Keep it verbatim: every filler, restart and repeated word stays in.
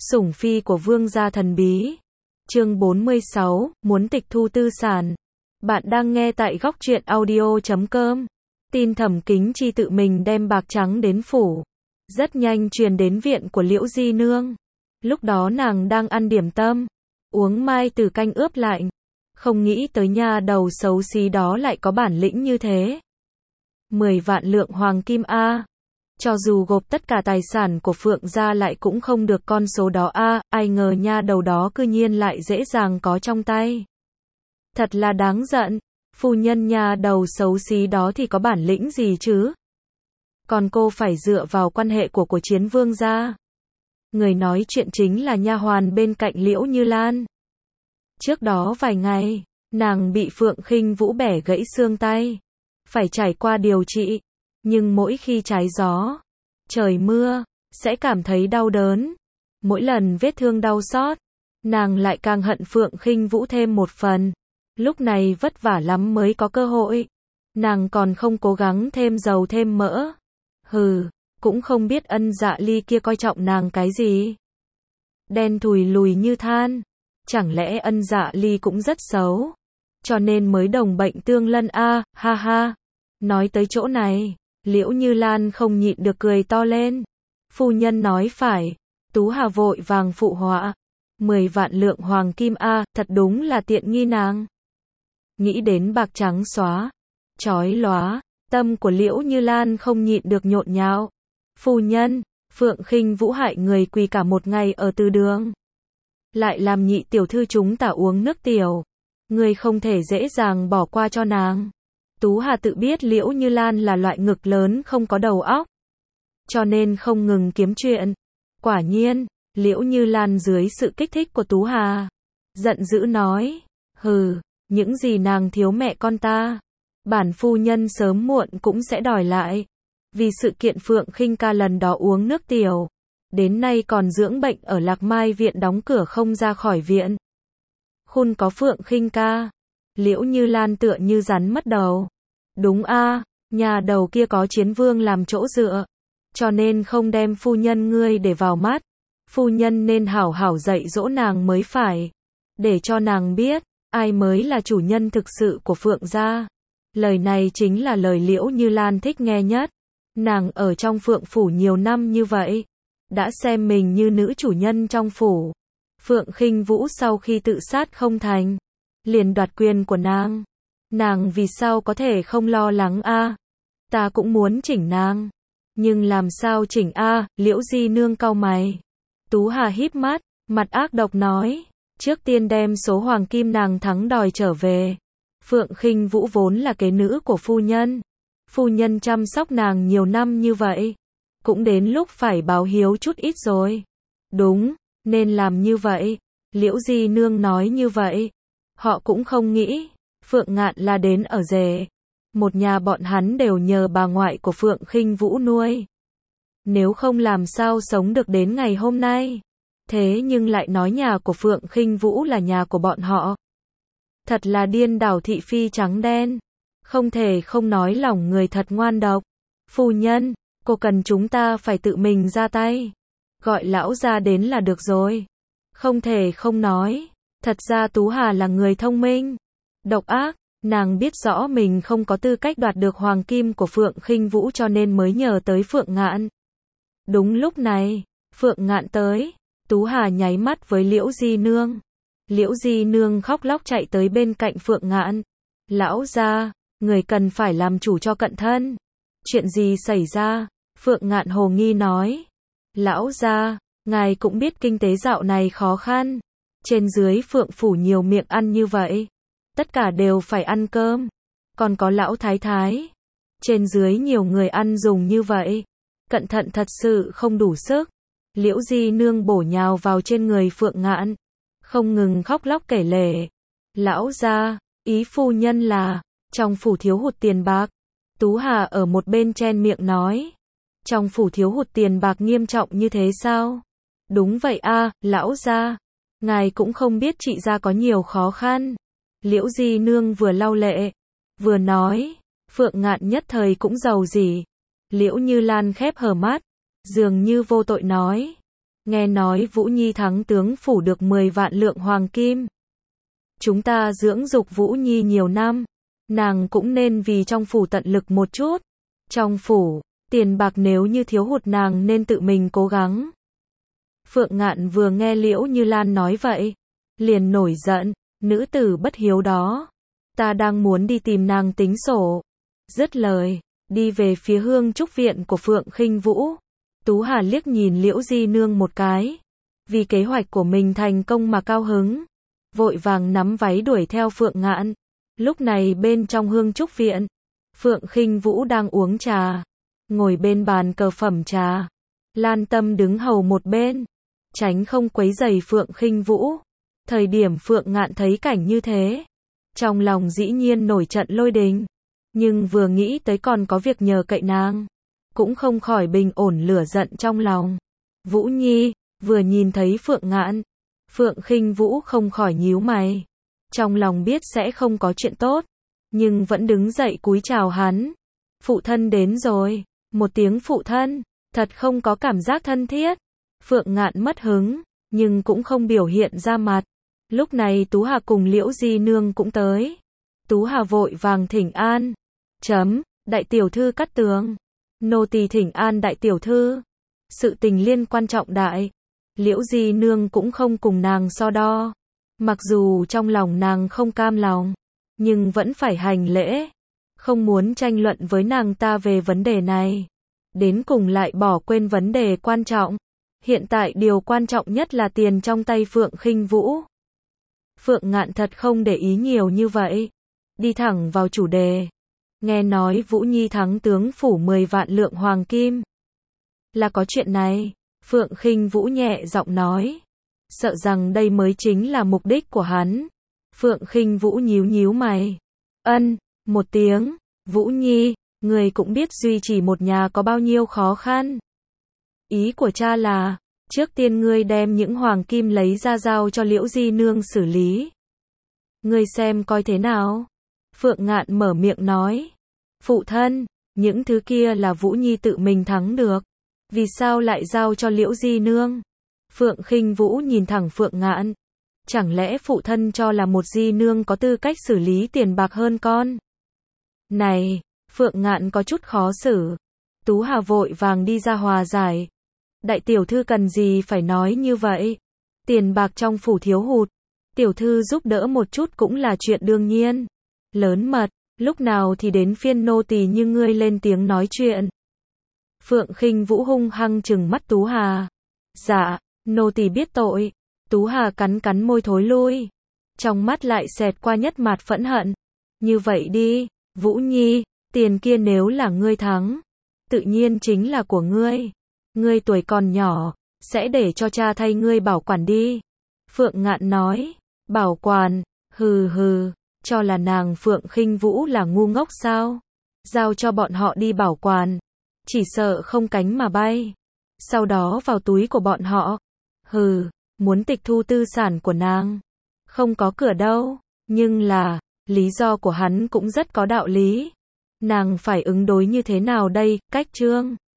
Sủng phi của vương gia thần bí. Chương bốn mươi sáu, muốn tịch thu tư sản. Bạn đang nghe tại góc truyện audio chấm com. Tin Thẩm Kính Chi tự mình đem bạc trắng đến phủ. Rất nhanh truyền đến viện của Liễu Di Nương. Lúc đó nàng đang ăn điểm tâm, uống mai từ canh ướp lạnh. Không nghĩ tới nha đầu xấu xí đó lại có bản lĩnh như thế. Mười vạn lượng hoàng kim a. Cho dù gộp tất cả tài sản của Phượng gia lại cũng không được con số đó a, ai ngờ nha đầu đó cư nhiên lại dễ dàng có trong tay. Thật là đáng giận, phu nhân nha đầu xấu xí đó thì có bản lĩnh gì chứ? Còn cô phải dựa vào quan hệ của của Chiến Vương gia. Người nói chuyện chính là nha hoàn bên cạnh Liễu Như Lan. Trước đó vài ngày, nàng bị Phượng Khinh Vũ bẻ gãy xương tay, phải trải qua điều trị. Nhưng mỗi khi trái gió, trời mưa, sẽ cảm thấy đau đớn. Mỗi lần vết thương đau xót, nàng lại càng hận Phượng Khinh Vũ thêm một phần. Lúc này vất vả lắm mới có cơ hội. Nàng còn không cố gắng thêm dầu thêm mỡ. Hừ, cũng không biết Ân Dạ Ly kia coi trọng nàng cái gì. Đen thùi lùi như than. Chẳng lẽ Ân Dạ Ly cũng rất xấu, cho nên mới đồng bệnh tương lân a, ha ha. Nói tới chỗ này, Liễu Như Lan không nhịn được cười to lên. Phu nhân nói phải. Tú Hà vội vàng phụ họa. Mười vạn lượng hoàng kim a, thật đúng là tiện nghi nàng. Nghĩ đến bạc trắng xóa, chói lóa, tâm của Liễu Như Lan không nhịn được nhộn nhạo. Phu nhân, Phượng Khinh Vũ hại người quỳ cả một ngày ở từ đường, lại làm nhị tiểu thư chúng ta uống nước tiểu. Người không thể dễ dàng bỏ qua cho nàng. Tú Hà tự biết Liễu Như Lan là loại ngực lớn không có đầu óc, cho nên không ngừng kiếm chuyện. Quả nhiên, Liễu Như Lan dưới sự kích thích của Tú Hà, giận dữ nói, hừ, những gì nàng thiếu mẹ con ta, bản phu nhân sớm muộn cũng sẽ đòi lại. Vì sự kiện Phượng Khinh ca lần đó uống nước tiểu, đến nay còn dưỡng bệnh ở Lạc Mai viện đóng cửa không ra khỏi viện. Khun có Phượng Khinh ca. Liễu Như Lan tựa như rắn mất đầu. Đúng a, nhà đầu kia có Chiến Vương làm chỗ dựa, cho nên không đem phu nhân ngươi để vào mắt. Phu nhân nên hảo hảo dạy dỗ nàng mới phải, để cho nàng biết ai mới là chủ nhân thực sự của Phượng gia. Lời này chính là lời Liễu Như Lan thích nghe nhất. Nàng ở trong Phượng phủ nhiều năm như vậy, đã xem mình như nữ chủ nhân trong phủ. Phượng Khinh Vũ sau khi tự sát không thành, liền đoạt quyền của nàng. Nàng vì sao có thể không lo lắng a? Ta cũng muốn chỉnh nàng, nhưng làm sao chỉnh a? Liễu Di Nương cau mày. Tú Hà híp mắt, mặt ác độc nói, trước tiên đem số hoàng kim nàng thắng đòi trở về. Phượng Khinh Vũ vốn là kế nữ của phu nhân, phu nhân chăm sóc nàng nhiều năm như vậy, cũng đến lúc phải báo hiếu chút ít rồi. Đúng, nên làm như vậy. Liễu Di Nương nói như vậy, họ cũng không nghĩ Phượng Ngạn là đến ở rể. Một nhà bọn hắn đều nhờ bà ngoại của Phượng Khinh Vũ nuôi. Nếu không làm sao sống được đến ngày hôm nay. Thế nhưng lại nói nhà của Phượng Khinh Vũ là nhà của bọn họ. Thật là điên đảo thị phi trắng đen. Không thể không nói lòng người thật ngoan độc. Phu nhân, cô cần chúng ta phải tự mình ra tay. Gọi lão ra đến là được rồi. Không thể không nói. Thật ra Tú Hà là người thông minh, độc ác. Nàng biết rõ mình không có tư cách đoạt được hoàng kim của Phượng Khinh Vũ cho nên mới nhờ tới Phượng Ngạn. Đúng lúc này, Phượng Ngạn tới. Tú Hà nháy mắt với Liễu Di Nương. Liễu Di Nương khóc lóc chạy tới bên cạnh Phượng Ngạn. Lão gia, người cần phải làm chủ cho cận thân. Chuyện gì xảy ra? Phượng Ngạn hồ nghi nói. Lão gia, ngài cũng biết kinh tế dạo này khó khăn. Trên dưới Phượng phủ nhiều miệng ăn như vậy, tất cả đều phải ăn cơm. Còn có lão thái thái, trên dưới nhiều người ăn dùng như vậy, cận thận thật sự không đủ sức. Liễu Di Nương bổ nhào vào trên người Phượng Ngạn, không ngừng khóc lóc kể lể. Lão gia, ý phu nhân là trong phủ thiếu hụt tiền bạc. Tú Hà ở một bên chen miệng nói. Trong phủ thiếu hụt tiền bạc nghiêm trọng như thế sao? Đúng vậy a, lão gia. Ngài cũng không biết chị gia có nhiều khó khăn. Liễu Di Nương vừa lau lệ, vừa nói. Phượng Ngạn nhất thời cũng giàu gì. Liễu Như Lan khép hờ mắt, dường như vô tội nói. nghe nói Vũ Nhi thắng tướng phủ được mười vạn lượng hoàng kim. Chúng ta dưỡng dục Vũ Nhi nhiều năm, nàng cũng nên vì trong phủ tận lực một chút. Trong phủ, tiền bạc nếu như thiếu hụt nàng nên tự mình cố gắng. Phượng Ngạn vừa nghe Liễu Như Lan nói vậy, liền nổi giận, nữ tử bất hiếu đó. Ta đang muốn đi tìm nàng tính sổ. Dứt lời, đi về phía Hương Trúc viện của Phượng Khinh Vũ. Tú Hà liếc nhìn Liễu Di Nương một cái. Vì kế hoạch của mình thành công mà cao hứng. Vội vàng nắm váy đuổi theo Phượng Ngạn. Lúc này bên trong Hương Trúc viện, Phượng Khinh Vũ đang uống trà. Ngồi bên bàn cờ phẩm trà. Lan Tâm đứng hầu một bên, tránh không quấy rầy Phượng Khinh Vũ. Thời điểm Phượng Ngạn thấy cảnh như thế, trong lòng dĩ nhiên nổi trận lôi đình. Nhưng vừa nghĩ tới còn có việc nhờ cậy nàng, cũng không khỏi bình ổn lửa giận trong lòng. Vũ Nhi, vừa nhìn thấy Phượng Ngạn, Phượng Khinh Vũ không khỏi nhíu mày. Trong lòng biết sẽ không có chuyện tốt, nhưng vẫn đứng dậy cúi chào hắn. Phụ thân đến rồi. Một tiếng phụ thân, thật không có cảm giác thân thiết. Phượng Ngạn mất hứng, nhưng cũng không biểu hiện ra mặt. Lúc này Tú Hà cùng Liễu Di Nương cũng tới. Tú Hà vội vàng thỉnh an. Chấm, đại tiểu thư Cát Tường. Nô tỳ thỉnh an đại tiểu thư. Sự tình liên quan trọng đại. Liễu Di Nương cũng không cùng nàng so đo. Mặc dù trong lòng nàng không cam lòng, nhưng vẫn phải hành lễ. Không muốn tranh luận với nàng ta về vấn đề này. Đến cùng lại bỏ quên vấn đề quan trọng. Hiện tại điều quan trọng nhất là tiền trong tay Phượng Khinh Vũ. Phượng Ngạn thật không để ý nhiều như vậy. Đi thẳng vào chủ đề. Nghe nói Vũ Nhi thắng tướng phủ mười vạn lượng hoàng kim. Là có chuyện này. Phượng Khinh Vũ nhẹ giọng nói. Sợ rằng đây mới chính là mục đích của hắn. Phượng Khinh Vũ nhíu nhíu mày. Ân, một tiếng. Vũ Nhi, người cũng biết duy trì một nhà có bao nhiêu khó khăn. Ý của cha là, trước tiên ngươi đem những hoàng kim lấy ra giao cho Liễu Di Nương xử lý. Ngươi xem coi thế nào. Phượng Ngạn mở miệng nói. Phụ thân, những thứ kia là Vũ Nhi tự mình thắng được. Vì sao lại giao cho Liễu Di Nương? Phượng Khinh Vũ nhìn thẳng Phượng Ngạn. Chẳng lẽ phụ thân cho là một Di Nương có tư cách xử lý tiền bạc hơn con? Này, Phượng Ngạn có chút khó xử. Tú Hà vội vàng đi ra hòa giải. Đại tiểu thư cần gì phải nói như vậy? Tiền bạc trong phủ thiếu hụt, tiểu thư giúp đỡ một chút cũng là chuyện đương nhiên. Lớn mật, lúc nào thì đến phiên nô tỳ như ngươi lên tiếng nói chuyện. Phượng Khinh Vũ hung hăng trừng mắt Tú Hà. Dạ, nô tỳ biết tội. Tú Hà cắn cắn môi thối lui. Trong mắt lại xẹt qua nhất mạt phẫn hận. Như vậy đi, Vũ Nhi, tiền kia nếu là ngươi thắng, tự nhiên chính là của ngươi. Ngươi tuổi còn nhỏ, sẽ để cho cha thay ngươi bảo quản đi. Phượng Ngạn nói. Bảo quản, hừ hừ, cho là nàng Phượng Khinh Vũ là ngu ngốc sao? Giao cho bọn họ đi bảo quản, chỉ sợ không cánh mà bay. Sau đó vào túi của bọn họ. Hừ, muốn tịch thu tư sản của nàng. Không có cửa đâu, nhưng là, lý do của hắn cũng rất có đạo lý. Nàng phải ứng đối như thế nào đây? Cách chương